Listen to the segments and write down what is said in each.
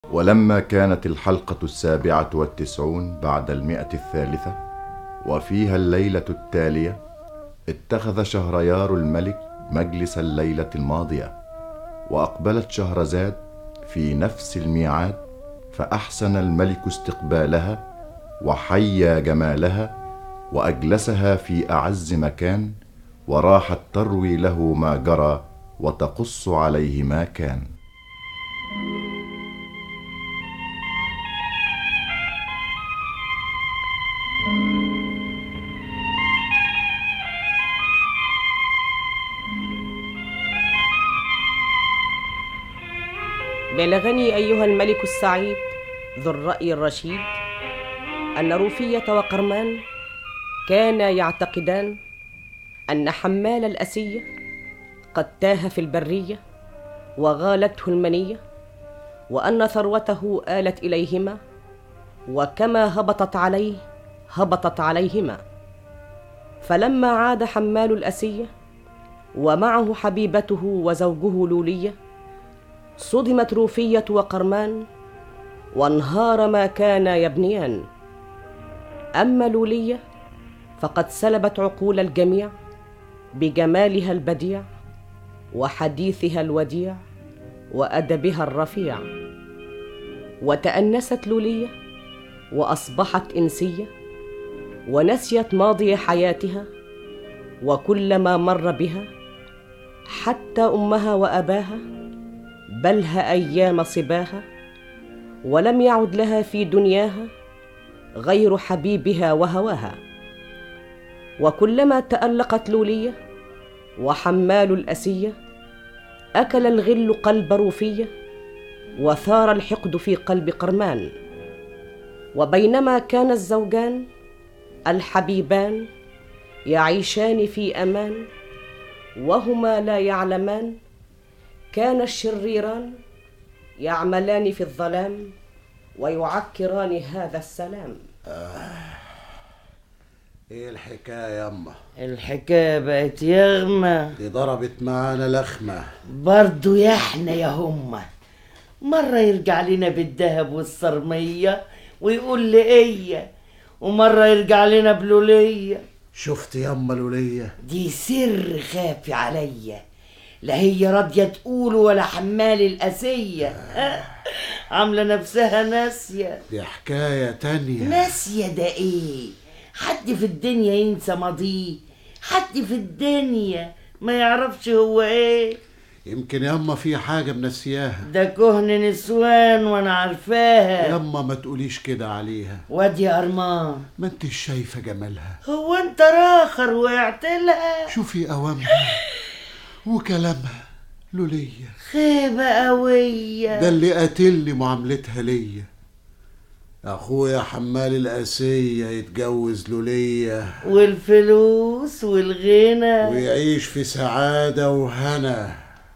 ولما كانت الحلقة 97 بعد 100 وفيها الليلة التالية، اتخذ شهريار الملك مجلس الليلة الماضية، وأقبلت شهرزاد في نفس الميعاد، فأحسن الملك استقبالها وحيا جمالها وأجلسها في أعز مكان، وراحت تروي له ما جرى وتقص عليه ما كان. بلغني أيها الملك السعيد ذو الرأي الرشيد أن روفية وقرمان كانا يعتقدان أن حمال الأسية قد تاه في البرية وغالته المنية، وأن ثروته آلت إليهما، وكما هبطت عليه هبطت عليهما. فلما عاد حمال الأسية ومعه حبيبته وزوجه لولية، صدمت روفية وقرمان وانهار ما كانا يبنيان. أما لولية فقد سلبت عقول الجميع بجمالها البديع وحديثها الوديع وأدبها الرفيع. وتأنست لولية وأصبحت إنسية، ونسيت ماضي حياتها وكل ما مر بها، حتى أمها وأباها، بلها أيام صباها، ولم يعد لها في دنياها غير حبيبها وهواها. وكلما تألقت لولية وحمال الأسية، أكل الغل قلب روفية، وثار الحقد في قلب قرمان. وبينما كان الزوجان الحبيبان يعيشان في أمان وهما لا يعلمان، كان الشريران يعملان في الظلام ويعكران هذا السلام. ايه الحكاية ياما؟ الحكاية بقت يغمى، دي ضربت معانا لخمة برضو يحنا يا همة. مرة يرجع لنا بالذهب والصرمية ويقول لي ايه، ومرة يرجع لنا بلولية. شفت ياما لولية؟ دي سر خافي عليا، لا هي راضية تقول ولا حمال الأسية. عاملة نفسها ناسية. دي حكاية تانية. ناسية ده ايه؟ حد في الدنيا ينسى ماضيه؟ حد في الدنيا ما يعرفش هو ايه؟ يمكن ياما في حاجة منسياها. ده كهن نسوان وانا عارفاها. ياما ما تقوليش كده عليها. وادي ارمان، ما انت شايفة جمالها؟ هو انت راخر وقعت لها؟ شوفي اوامها وكلامها. لولية خيبة قوية. ده اللي قاتلني معاملتها ليا. اخويا حمال الأسية يتجوز لولية، والفلوس والغنى، ويعيش في سعادة وهنا،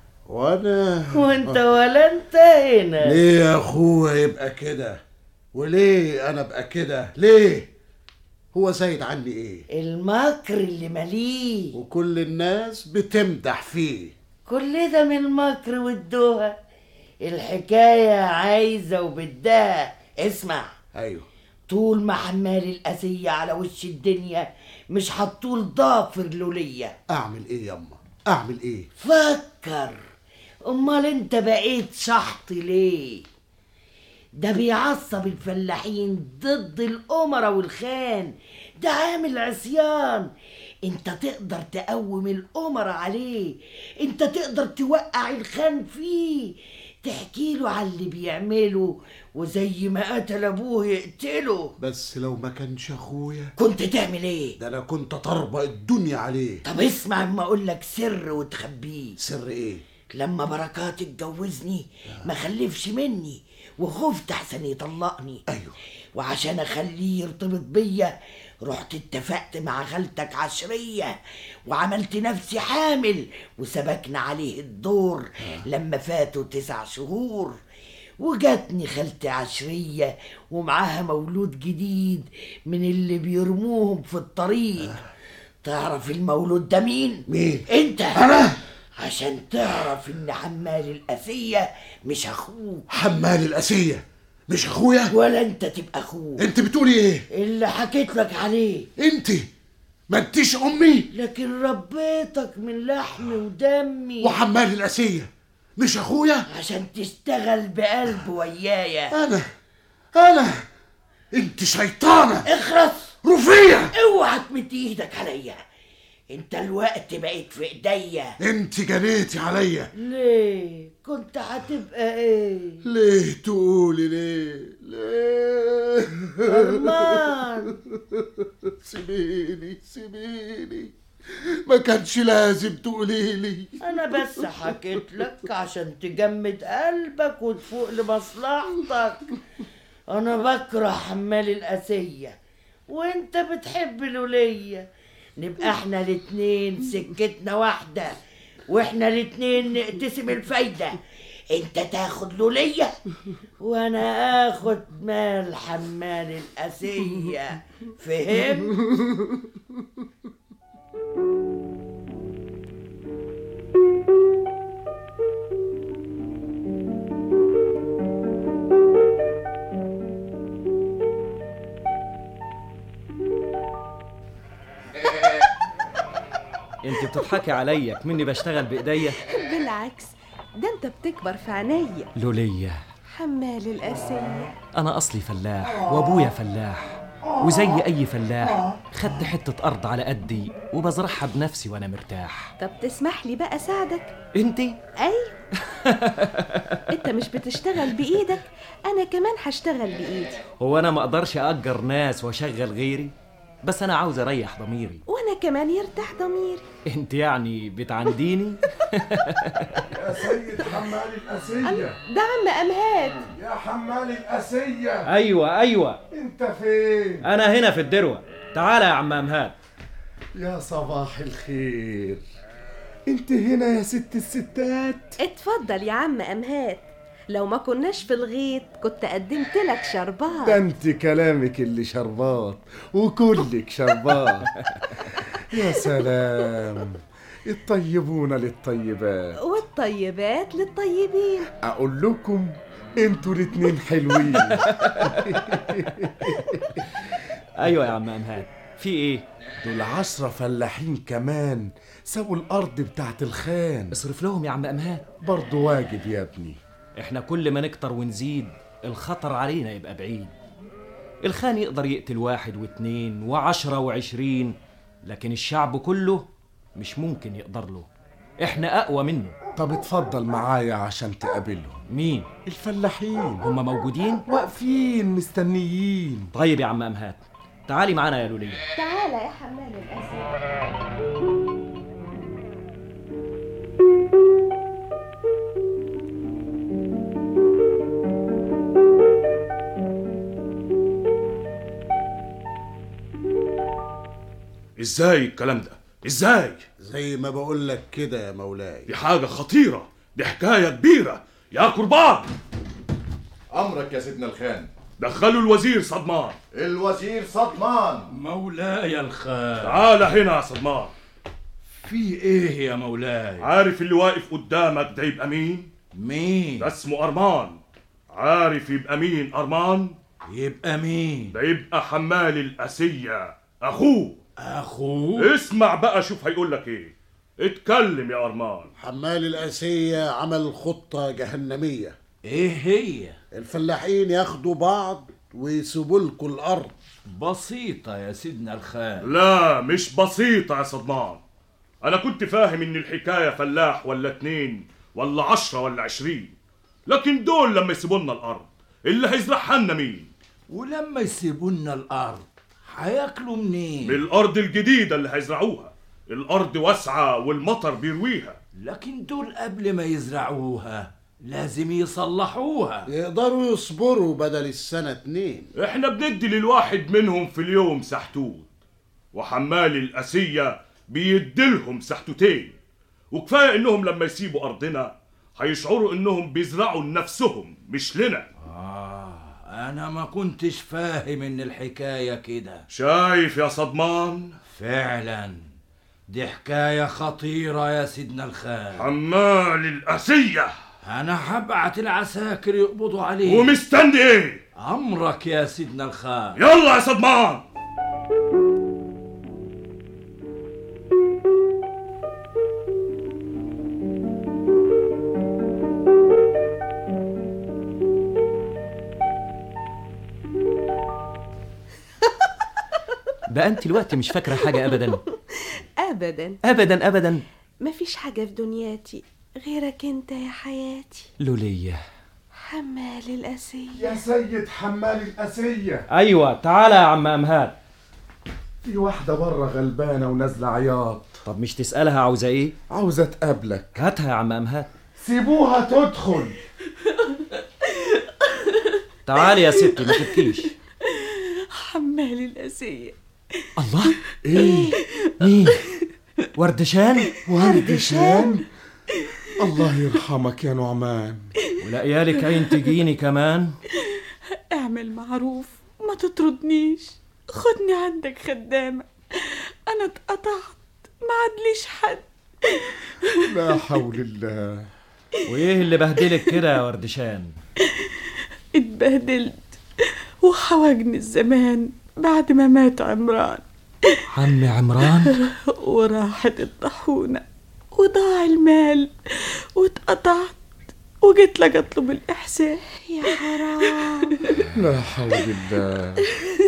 وانت ولا انت هنا. ليه يا اخويا يبقى كده؟ وليه انا ابقى كده؟ ليه؟ هو زايد عني ايه؟ المكر اللي مليه، وكل الناس بتمدح فيه. كل ده من المكر والدهى. الحكاية عايزة وبدها. اسمع، ايوه، طول ما حمال الأسية على وش الدنيا مش هتطول ضافر لولية. اعمل ايه ياما؟ اعمل ايه؟ فكر. امال انت بقيت شحط ليه؟ ده بيعصب الفلاحين ضد الأمراء والخان، ده عامل عصيان. انت تقدر تقوم الأمراء عليه، انت تقدر توقع الخان فيه، تحكي له على اللي بيعمله، وزي ما قتل ابوه يقتله. بس لو ما كانش اخويا كنت تعمل ايه؟ ده انا كنت اطربق الدنيا عليه. طب اسمع اما اقول لك سر وتخبيه. سر ايه؟ لما بركات اتجوزني ما خلفش مني، وخفت احسن يطلقني. ايوه، وعشان اخليه يرتبط بيا رحت اتفقت مع خالتك عشرية، وعملت نفسي حامل، وسبكنا عليه الدور لما فاتوا 9 شهور. وجاتني خالتي عشرية ومعاها مولود جديد من اللي بيرموهم في الطريق. تعرف المولود ده مين؟ مين؟ انت. انا عشان تعرف ان حمال القاسية مش اخوك. حمال القاسية مش اخويا؟ ولا انت تبقى اخوك. انت بتقولي ايه؟ اللي حكيت لك عليه. انت ما انتش امي؟ لكن ربيتك من لحمي ودمي. وحمال القاسية مش اخويا؟ عشان تشتغل بقلب ويايا. انا انت شيطانة. اخرس رفيع. اوعى تمد ايدك عليا، انت الوقت بقيت في ايديا. انت جنيتي عليا. ليه؟ كنت هتبقى ايه؟ ليه تقولي ليه؟ أرمان سيبيني ما كانش لازم تقولي لي. انا بس حكيت لك عشان تجمد قلبك وتفوق لمصلحتك. انا بكره حمال القاسية وانت بتحب لولية. نبقى احنا الاتنين سكتنا واحدة، واحنا الاتنين نقتسم الفايدة. انت تاخد لولية وانا اخد مال حمال القاسية، فهم؟ انت بتضحكي عليا مني بشتغل بايديا؟ بالعكس، ده انت بتكبر في عينيا. لولية حمال القاسية. انا اصلي فلاح وابويا فلاح، وزي اي فلاح خدت حتة ارض على قدي وبزرعها بنفسي وانا مرتاح. طب تسمح لي بقى اساعدك؟ انتي؟ ايوه. انت مش بتشتغل بايدك، انا كمان هشتغل بايدي. هو انا ما اقدرش اجر ناس واشغل غيري؟ بس انا عاوز اريح ضميري. وانا كمان يرتاح ضميري. انت يعني بتعنديني؟ يا سيد حمال القاسية. ده عم امهات. يا حمال القاسية. ايوه انت فين؟ انا هنا في الدروة. تعالى يا عم امهات. يا صباح الخير، انت هنا يا ست الستات؟ اتفضل يا عم امهات، لو ما كناش في الغيط كنت قدمت لك شربات. ده انت كلامك اللي شربات وكلك شربات. يا سلام، الطيبون للطيبات والطيبات للطيبين. اقول لكم انتوا الاتنين حلوين. ايوه يا عم امهات، في ايه؟ دول 10 فلاحين كمان سابوا الارض بتاعت الخان. اصرف لهم يا عم امهات. برضو واجب يا ابني. احنا كل ما نكتر ونزيد الخطر علينا يبقى بعيد. الخان يقدر يقتل 1 و2 و10 و20، لكن الشعب كله مش ممكن يقدر له. احنا اقوى منه. طب اتفضل معايا عشان تقابلهم. مين؟ الفلاحين. هم موجودين؟ واقفين مستنيين. طيب يا عم امهات، تعالي معانا يا لولية. تعالى يا حمال القاسية. ازاي الكلام ده؟ ازاي؟ زي ما بقول لك كده يا مولاي. دي حاجة خطيرة، دي حكاية كبيرة يا قربان. أمرك يا سيدنا الخان. دخلوا الوزير صدمان. الوزير صدمان. مولاي الخان. تعال هنا يا صدمان. في ايه يا مولاي؟ عارف اللي واقف قدامك ده يبقى مين؟ مين؟ ده اسمه أرمان. عارف يبقى مين أرمان؟ يبقى مين؟ ده يبقى حمال القاسية، أخوه. أخوه؟ اسمع بقى شوف هيقول لك ايه. اتكلم يا أرمان. حمال القاسية عمل خطة جهنمية. ايه هي؟ الفلاحين ياخدوا بعض ويسيبوا لكم الأرض. بسيطة يا سيدنا الخان. لا مش بسيطة يا صدمان. أنا كنت فاهم إن الحكاية فلاح ولا 2 ولا 10 ولا 20، لكن دول لما يسيبولنا الأرض اللي هيزرعها لنا مين؟ ولما يسيبولنا الأرض هياكلوا منين؟ من الأرض الجديدة اللي هيزرعوها. الأرض واسعة والمطر بيرويها. لكن دول قبل ما يزرعوها لازم يصلحوها. يقدروا يصبروا بدل السنة 2. احنا بندي للواحد منهم في اليوم سحتوت، وحمال القاسية بيديلهم سحتوتين. وكفاية انهم لما يسيبوا ارضنا هيشعروا انهم بيزرعوا لنفسهم مش لنا. انا ما كنتش فاهم ان الحكاية كده. شايف يا صدمان؟ فعلا دي حكاية خطيرة يا سيدنا الخان. حمال الأسية أنا هبعت العساكر يقبضوا عليه. ومستني إيه؟ أمرك يا سيدنا الخان. يلا يا صدمان. بقى انت الوقت مش فاكرة حاجة أبدا؟ ابدا أبدا أبدا. مفيش حاجة في دنياتي غيرك انت يا حياتي. لولية حمال الأسية. يا سيد حمال الأسية. أيوة تعالى يا عم أمهات. في واحدة بره غلبانة ونازلة عياط. طب مش تسألها عاوزة إيه؟ عاوزة تقابلك. هاتها يا عم أمهات. سيبوها تدخل. تعالي يا ستي ما تبكيش. حمال الأسية. الله، ايه مين؟ وردشان؟ وردشان؟ الله يرحمك يا نعمان. ولقيالك عين تجيني كمان. اعمل معروف ما تطردنيش، خدني عندك خدامة، انا اتقطعت ما عادليش حد. لا حول الله. وايه اللي بهدلك كده يا وردشان؟ اتبهدلت وحوجني الزمان بعد ما مات عمران. عمي عمران؟ وراحت الطاحونة وضاع المال واتقطعت وجيت لك اطلب الإحسان. يا حرام. لا حول الله.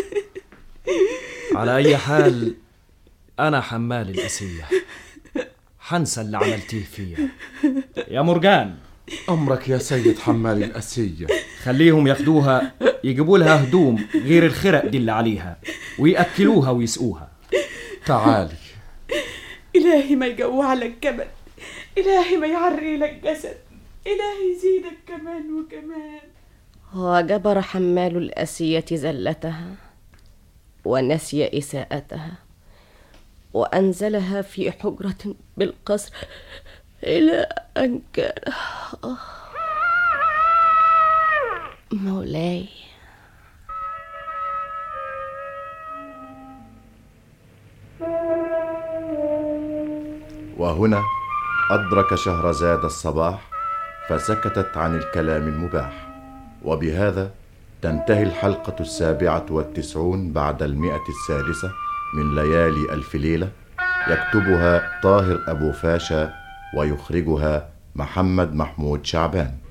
على أي حال أنا حمال الأسية، حنسى اللي عملتيه فيا. يا مرجان. أمرك يا سيد حمال الأسية. خليهم ياخدوها يجيبوا لها هدوم غير الخرق دي اللي عليها ويأكلوها ويسقوها. تعالي. إلهي ما يجوع لك كبد، إلهي ما يعري لك جسد، إلهي يزيدك كمان وكمان. وجبر حمال الأسية زلتها ونسي إساءتها وأنزلها في حجرة بالقصر إلى أن كان مولاي. وهنا أدرك شهرزاد الصباح فسكتت عن الكلام المباح. وبهذا تنتهي الحلقة 97 بعد 100 من ليالي ألف ليلة. يكتبها طاهر أبو فاشا ويخرجها محمد محمود شعبان.